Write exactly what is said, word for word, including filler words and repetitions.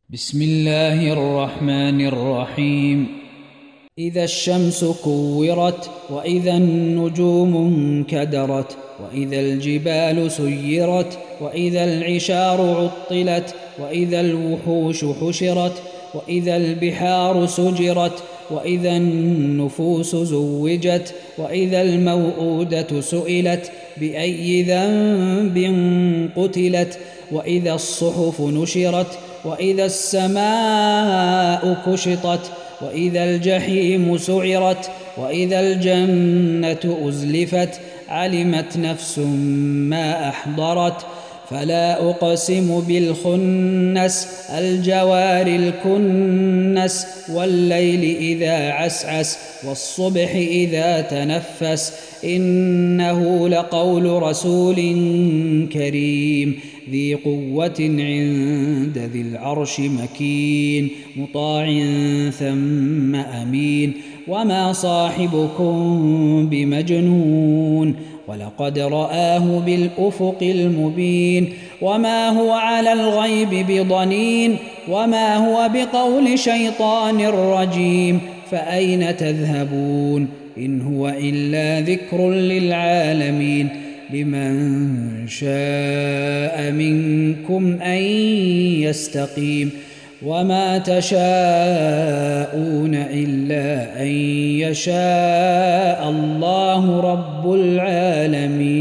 بسم الله الرحمن الرحيم. إذا الشمس كورت، وإذا النجوم انكدرت، وإذا الجبال سيرت، وإذا العشار عطلت، وإذا الوحوش حشرت، وإذا البحار سجرت، وإذا النفوس زوجت، وإذا الموءودة سئلت بأي ذنب قتلت، وإذا الصحف نشرت، وإذا السماء كشطت، وإذا الجحيم سعرت، وإذا الجنة أزلفت. علمت نفس ما أحضرت. فلا أقسم بالخنس، الجوار الكنس، والليل إذا عسعس، والصبح إذا تنفس. إنه لقول رسول كريم ذي قوة عند ذي العرش مكين، مطاع ثم أمين. وما صاحبكم بمجنون، ولقد رآه بالأفق المبين. وما هو على الغيب بضنين، وما هو بقول شيطان رجيم. فأين تذهبون؟ إن هو إلا ذكر للعالمين. لمن شاء منكم أن يستقيم. وما تشاءون إلا أن يشاء الله رب العالمين.